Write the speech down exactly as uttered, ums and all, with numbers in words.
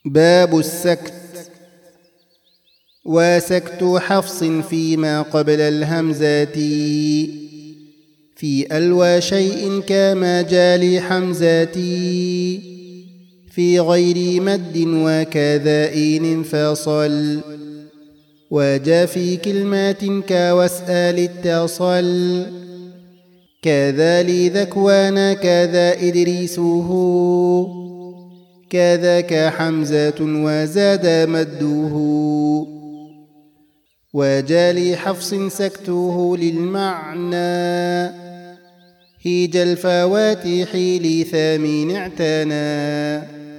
باب السكت. وسكت حفص فيما قبل الهمزات في ألوى شيء كما جالي حمزات في غير مد وكذا إن انفصل وجا في كلمات كواسأل اتصل كذا لي ذكوان كذا إدريسه كذاك حمزة وزاد مده وجالي حفص سكته للمعنى هيج الفواتح لثامن اعتنى